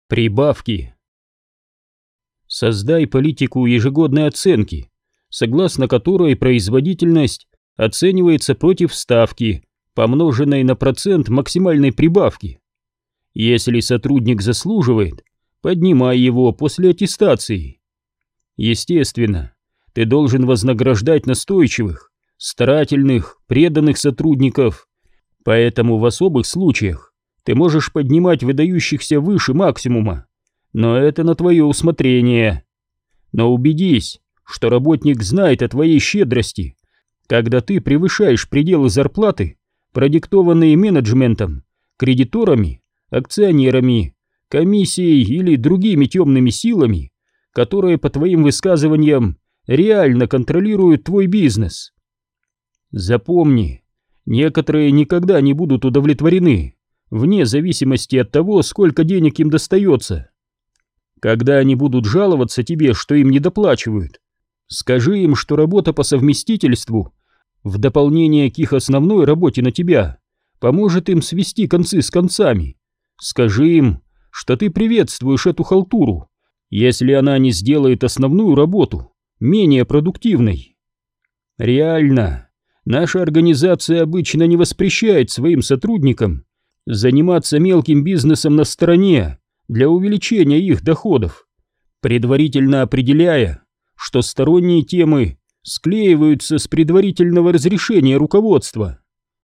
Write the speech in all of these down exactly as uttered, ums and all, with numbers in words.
Прибавки. Создай политику ежегодной оценки, согласно которой производительность оценивается против ставки, помноженной на процент максимальной прибавки. Если сотрудник заслуживает, поднимай его после аттестации. Естественно, ты должен вознаграждать настойчивых, старательных, преданных сотрудников, поэтому в особых случаях ты можешь поднимать выдающихся выше максимума, но это на твое усмотрение. Но убедись, что работник знает о твоей щедрости, когда ты превышаешь пределы зарплаты, продиктованные менеджментом, кредиторами, акционерами, комиссией или другими темными силами, которые, по твоим высказываниям, реально контролируют твой бизнес. Запомни, некоторые никогда не будут удовлетворены, вне зависимости от того, сколько денег им достается. Когда они будут жаловаться тебе, что им недоплачивают, скажи им, что работа по совместительству, в дополнение к их основной работе на тебя, поможет им свести концы с концами. Скажи им, что ты приветствуешь эту халтуру, если она не сделает основную работу менее продуктивной. Реально, наша организация обычно не воспрещает своим сотрудникам заниматься мелким бизнесом на стороне для увеличения их доходов, предварительно определяя, что сторонние темы склеиваются с предварительного разрешения руководства.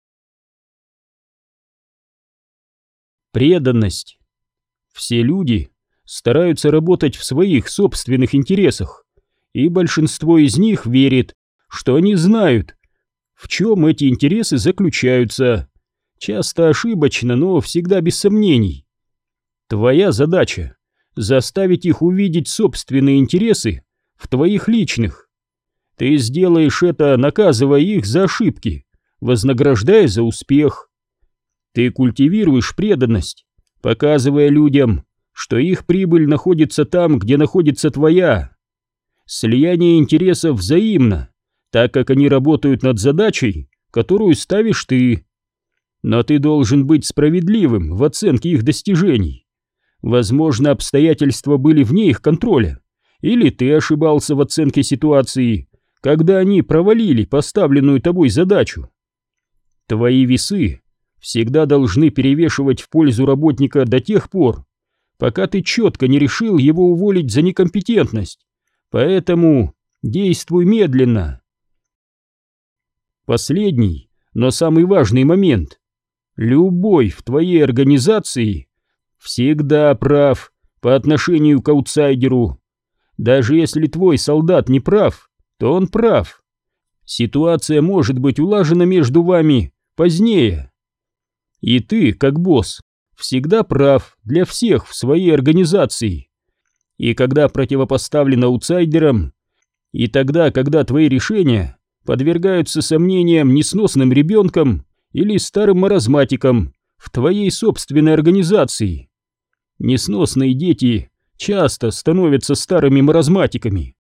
Преданность. Все люди стараются работать в своих собственных интересах, и большинство из них верит, что они знают, в чем эти интересы заключаются. Часто ошибочно, но всегда без сомнений. Твоя задача — заставить их увидеть собственные интересы в твоих личных. Ты сделаешь это, наказывая их за ошибки, вознаграждая за успех. Ты культивируешь преданность, показывая людям, что их прибыль находится там, где находится твоя. Слияние интересов взаимно, так как они работают над задачей, которую ставишь ты. Но ты должен быть справедливым в оценке их достижений. Возможно, обстоятельства были вне их контроля, или ты ошибался в оценке ситуации, когда они провалили поставленную тобой задачу. Твои весы всегда должны перевешивать в пользу работника до тех пор, пока ты четко не решил его уволить за некомпетентность, поэтому действуй медленно. Последний, но самый важный момент. Любой в твоей организации всегда прав по отношению к аутсайдеру. Даже если твой солдат не прав, то он прав. Ситуация может быть улажена между вами позднее. И ты, как босс, всегда прав для всех в своей организации. И когда противопоставлен аутсайдерам, и тогда, когда твои решения подвергаются сомнениям несносным ребенком или старым маразматиком в твоей собственной организации. Несносные дети часто становятся старыми маразматиками.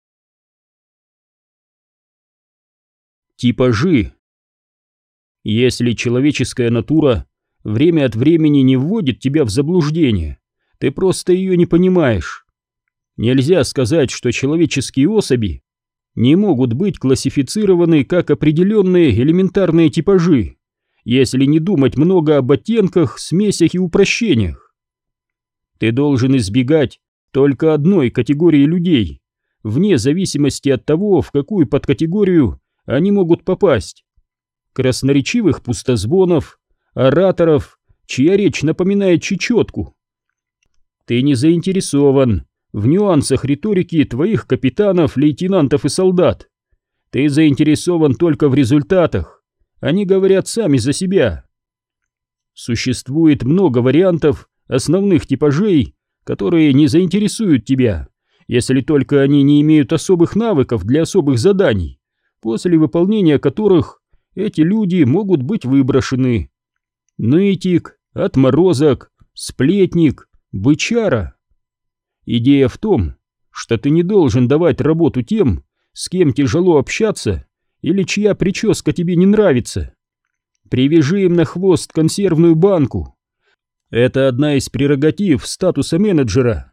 Типажи. Если человеческая натура время от времени не вводит тебя в заблуждение, ты просто ее не понимаешь. Нельзя сказать, что человеческие особи не могут быть классифицированы как определенные элементарные типажи, если не думать много об оттенках, смесях и упрощениях. Ты должен избегать только одной категории людей, вне зависимости от того, в какую подкатегорию они могут попасть. Красноречивых пустозвонов, ораторов, чья речь напоминает чечетку. Ты не заинтересован в нюансах риторики твоих капитанов, лейтенантов и солдат. Ты заинтересован только в результатах. Они говорят сами за себя. Существует много вариантов основных типажей, которые не заинтересуют тебя, если только они не имеют особых навыков для особых заданий, после выполнения которых эти люди могут быть выброшены. Нытик, отморозок, сплетник, бычара. Идея в том, что ты не должен давать работу тем, с кем тяжело общаться или чья прическа тебе не нравится. Привяжи им на хвост консервную банку. Это одна из прерогатив статуса менеджера.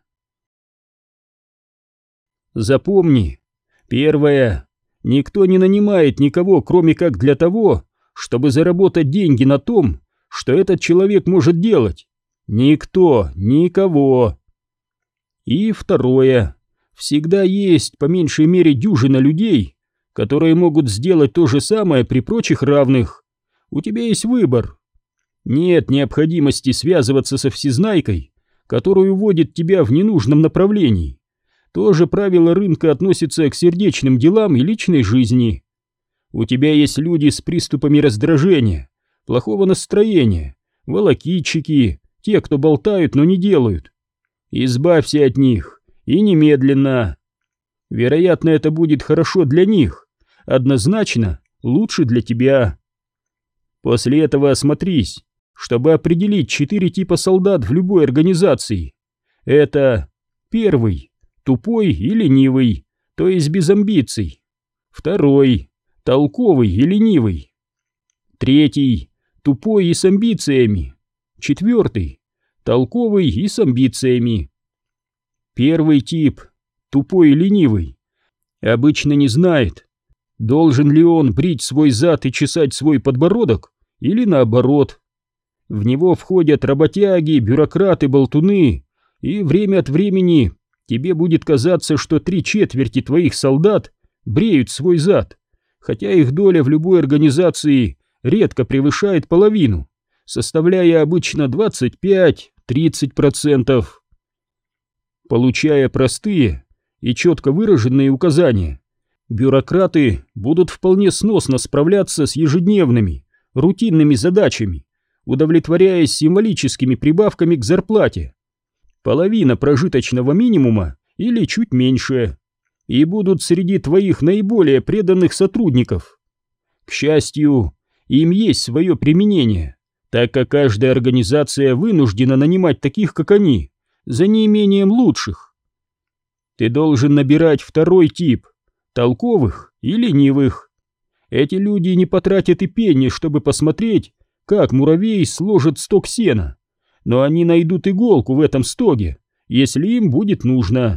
Запомни, первое. Никто не нанимает никого, кроме как для того, чтобы заработать деньги на том, что этот человек может делать. Никто, никого. И второе. Всегда есть по меньшей мере дюжина людей, которые могут сделать то же самое при прочих равных. У тебя есть выбор. Нет необходимости связываться со всезнайкой, которая уводит тебя в ненужном направлении. То же правило рынка относится к сердечным делам и личной жизни. У тебя есть люди с приступами раздражения, плохого настроения, волокитчики, те, кто болтают, но не делают. Избавься от них, и немедленно. Вероятно, это будет хорошо для них, однозначно лучше для тебя. После этого осмотрись, чтобы определить четыре типа солдат в любой организации. Это первый. Тупой и ленивый, то есть без амбиций. Второй – толковый и ленивый. Третий – тупой и с амбициями. Четвертый – толковый и с амбициями. Первый тип – тупой и ленивый. Обычно не знает, должен ли он брить свой зад и чесать свой подбородок, или наоборот. В него входят работяги, бюрократы, болтуны, и время от времени тебе будет казаться, что три четверти твоих солдат бреют свой зад, хотя их доля в любой организации редко превышает половину, составляя обычно двадцать пять-тридцать процентов. Получая простые и четко выраженные указания, бюрократы будут вполне сносно справляться с ежедневными, рутинными задачами, удовлетворяясь символическими прибавками к зарплате. Половина прожиточного минимума или чуть меньше, и будут среди твоих наиболее преданных сотрудников. К счастью, им есть свое применение, так как каждая организация вынуждена нанимать таких, как они, за неимением лучших. Ты должен набирать второй тип, толковых и ленивых. Эти люди не потратят и пенни, чтобы посмотреть, как муравей сложит сток сена, но они найдут иголку в этом стоге, если им будет нужно.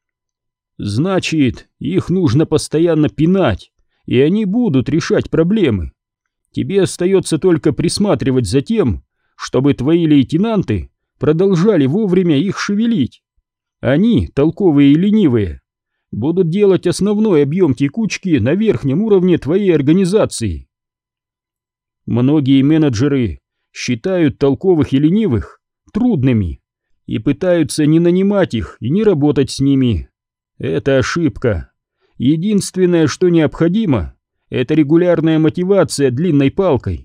Значит, их нужно постоянно пинать, и они будут решать проблемы. Тебе остается только присматривать за тем, чтобы твои лейтенанты продолжали вовремя их шевелить. Они, толковые и ленивые, будут делать основной объем текучки на верхнем уровне твоей организации. Многие менеджеры считают толковых и ленивых трудными и пытаются не нанимать их и не работать с ними. Это ошибка. Единственное, что необходимо, это регулярная мотивация длинной палкой.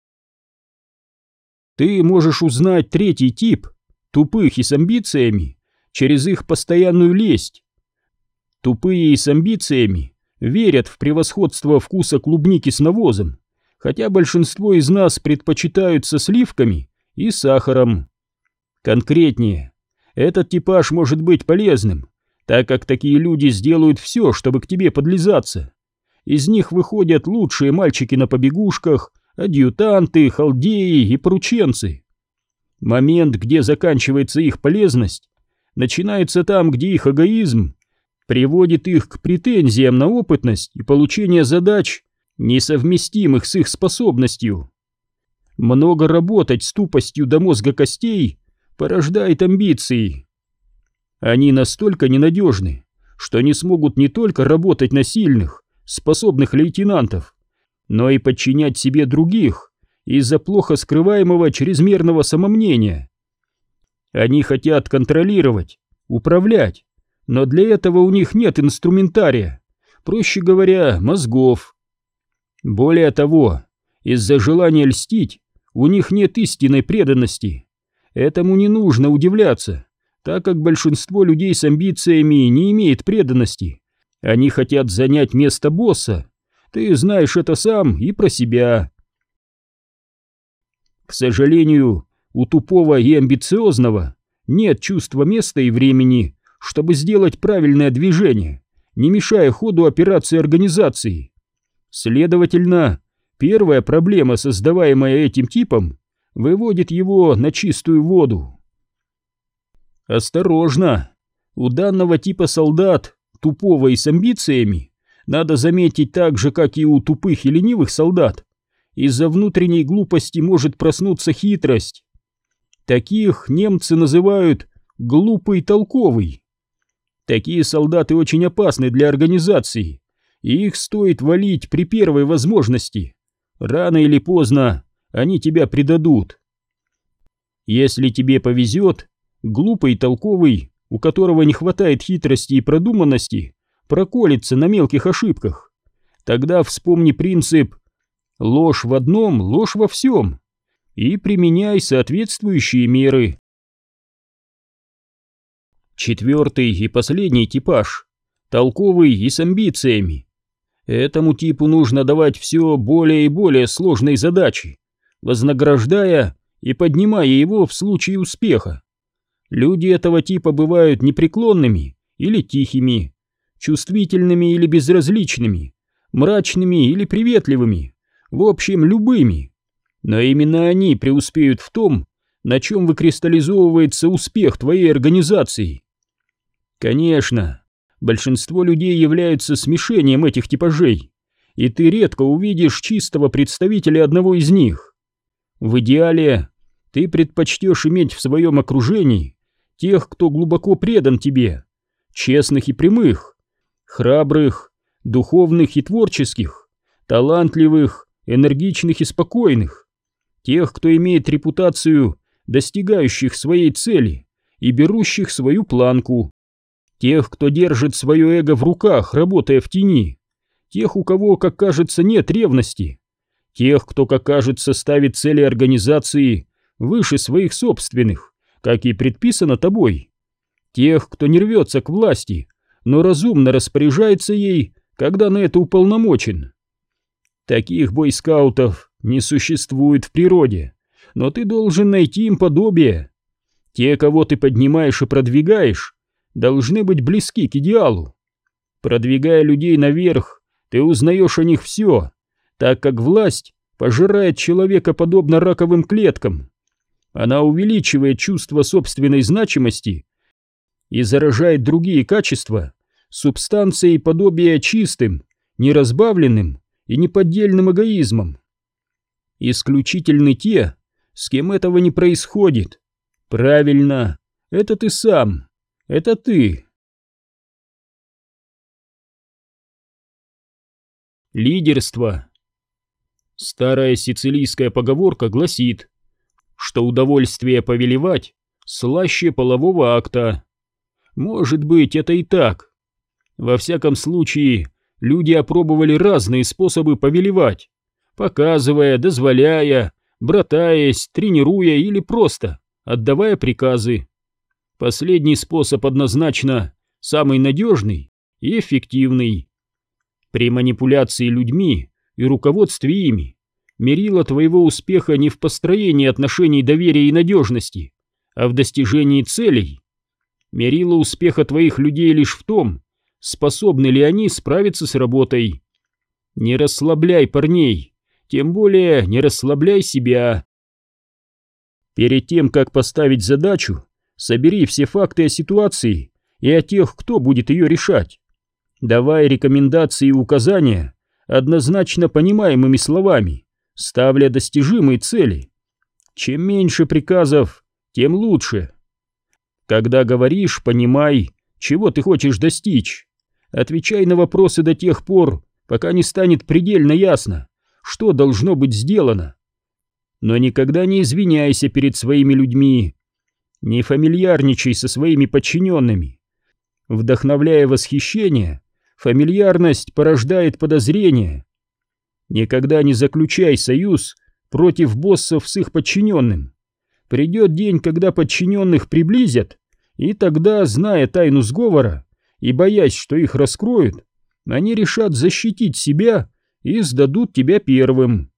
Ты можешь узнать третий тип, тупых и с амбициями, через их постоянную лесть. Тупые и с амбициями верят в превосходство вкуса клубники с навозом, хотя большинство из нас предпочитают со сливками и сахаром. Конкретнее, этот типаж может быть полезным, так как такие люди сделают все, чтобы к тебе подлизаться. Из них выходят лучшие мальчики на побегушках, адъютанты, халдеи и порученцы. Момент, где заканчивается их полезность, начинается там, где их эгоизм приводит их к претензиям на опытность и получение задач, несовместимых с их способностью. Много работать с тупостью до мозга костей порождает амбиции. Они настолько ненадежны, что не смогут не только работать на сильных, способных лейтенантов, но и подчинять себе других из-за плохо скрываемого чрезмерного самомнения. Они хотят контролировать, управлять, но для этого у них нет инструментария, проще говоря, мозгов. Более того, из-за желания льстить у них нет истинной преданности. Этому не нужно удивляться, так как большинство людей с амбициями не имеет преданности. Они хотят занять место босса. Ты знаешь это сам и про себя. К сожалению, у тупого и амбициозного нет чувства места и времени, чтобы сделать правильное движение, не мешая ходу операции организации. Следовательно, первая проблема, создаваемая этим типом, выводит его на чистую воду. Осторожно! У данного типа солдат, тупого и с амбициями, надо заметить, так же, как и у тупых и ленивых солдат, из-за внутренней глупости может проснуться хитрость. Таких немцы называют «глупый толковый». Такие солдаты очень опасны для организации, и их стоит валить при первой возможности. Рано или поздно они тебя предадут. Если тебе повезет, глупый толковый, у которого не хватает хитрости и продуманности, проколется на мелких ошибках. Тогда вспомни принцип «ложь в одном, ложь во всем» и применяй соответствующие меры. Четвертый и последний типаж – толковый и с амбициями. Этому типу нужно давать все более и более сложные задачи, вознаграждая и поднимая его в случае успеха. Люди этого типа бывают непреклонными или тихими, чувствительными или безразличными, мрачными или приветливыми, в общем, любыми. Но именно они преуспеют в том, на чем выкристаллизовывается успех твоей организации. Конечно, большинство людей являются смешением этих типажей, и ты редко увидишь чистого представителя одного из них. В идеале ты предпочтешь иметь в своем окружении тех, кто глубоко предан тебе, честных и прямых, храбрых, духовных и творческих, талантливых, энергичных и спокойных, тех, кто имеет репутацию достигающих своей цели и берущих свою планку, тех, кто держит свое эго в руках, работая в тени, тех, у кого, как кажется, нет ревности, тех, кто, как кажется, ставит цели организации выше своих собственных, как и предписано тобой, тех, кто не рвется к власти, но разумно распоряжается ей, когда на это уполномочен. Таких бойскаутов не существует в природе, но ты должен найти им подобие. Те, кого ты поднимаешь и продвигаешь, должны быть близки к идеалу. Продвигая людей наверх, ты узнаешь о них все, так как власть пожирает человека подобно раковым клеткам. Она увеличивает чувство собственной значимости и заражает другие качества субстанцией подобия чистым, неразбавленным и неподдельным эгоизмом. Исключительны те, с кем этого не происходит. Правильно, это ты сам, это ты. Лидерство. Старая сицилийская поговорка гласит, что удовольствие повелевать слаще полового акта. Может быть, это и так. Во всяком случае, люди опробовали разные способы повелевать, показывая, дозволяя, братаясь, тренируя или просто отдавая приказы. Последний способ однозначно самый надежный и эффективный. При манипуляции людьми и руководстве ими мерило твоего успеха не в построении отношений доверия и надежности, а в достижении целей. Мерило успеха твоих людей лишь в том, способны ли они справиться с работой. Не расслабляй парней, тем более не расслабляй себя. Перед тем, как поставить задачу, собери все факты о ситуации и о тех, кто будет ее решать. Давай рекомендации и указания однозначно понимаемыми словами, ставля достижимые цели. Чем меньше приказов, тем лучше. Когда говоришь, понимай, чего ты хочешь достичь. Отвечай на вопросы до тех пор, пока не станет предельно ясно, что должно быть сделано. Но никогда не извиняйся перед своими людьми. Не фамильярничай со своими подчиненными. Вдохновляя восхищение, фамильярность порождает подозрение. Никогда не заключай союз против боссов с их подчиненным. Придет день, когда подчиненных приблизят, и тогда, зная тайну сговора и боясь, что их раскроют, они решат защитить себя и сдадут тебя первым.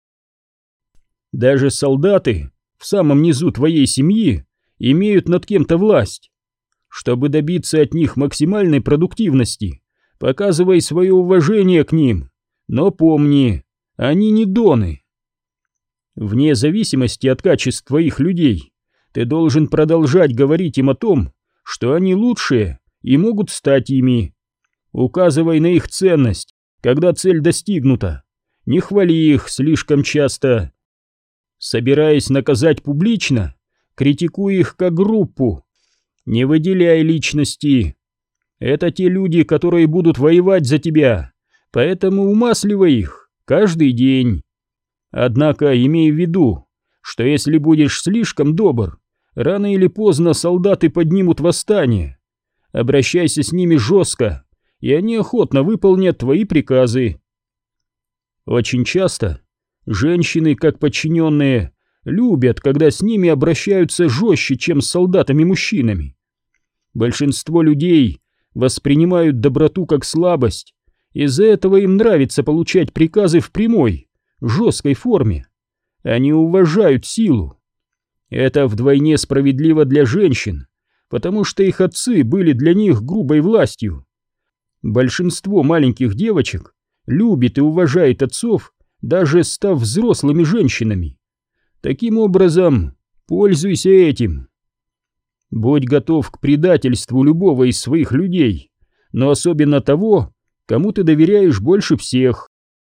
Даже солдаты в самом низу твоей семьи имеют над кем-то власть. Чтобы добиться от них максимальной продуктивности, показывай свое уважение к ним, но помни, они не доны. Вне зависимости от качеств твоих людей, ты должен продолжать говорить им о том, что они лучшие и могут стать ими. Указывай на их ценность, когда цель достигнута. Не хвали их слишком часто. Собираясь наказать публично, критикуй их как группу. Не выделяй личности. Это те люди, которые будут воевать за тебя, поэтому умасливай их каждый день. Однако имей в виду, что если будешь слишком добр, рано или поздно солдаты поднимут восстание. Обращайся с ними жестко, и они охотно выполнят твои приказы. Очень часто женщины, как подчиненные, любят, когда с ними обращаются жестче, чем с солдатами-мужчинами. Большинство людей воспринимают доброту как слабость, из-за этого им нравится получать приказы в прямой, жесткой форме. Они уважают силу. Это вдвойне справедливо для женщин, потому что их отцы были для них грубой властью. Большинство маленьких девочек любит и уважает отцов, даже став взрослыми женщинами. Таким образом, пользуйся этим. Будь готов к предательству любого из своих людей, но особенно того, кому ты доверяешь больше всех.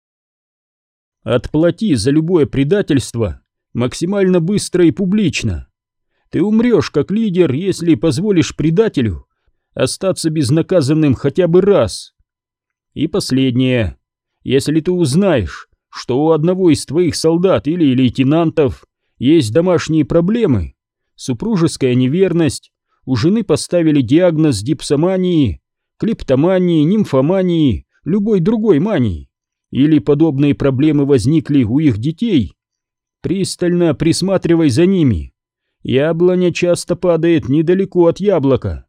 Отплати за любое предательство максимально быстро и публично. Ты умрешь как лидер, если позволишь предателю остаться безнаказанным хотя бы раз. И последнее. Если ты узнаешь, что у одного из твоих солдат или лейтенантов есть домашние проблемы, супружеская неверность, у жены поставили диагноз дипсомании, клептомании, нимфомании, любой другой мании, или подобные проблемы возникли у их детей, пристально присматривай за ними. Яблоня часто падает недалеко от яблока.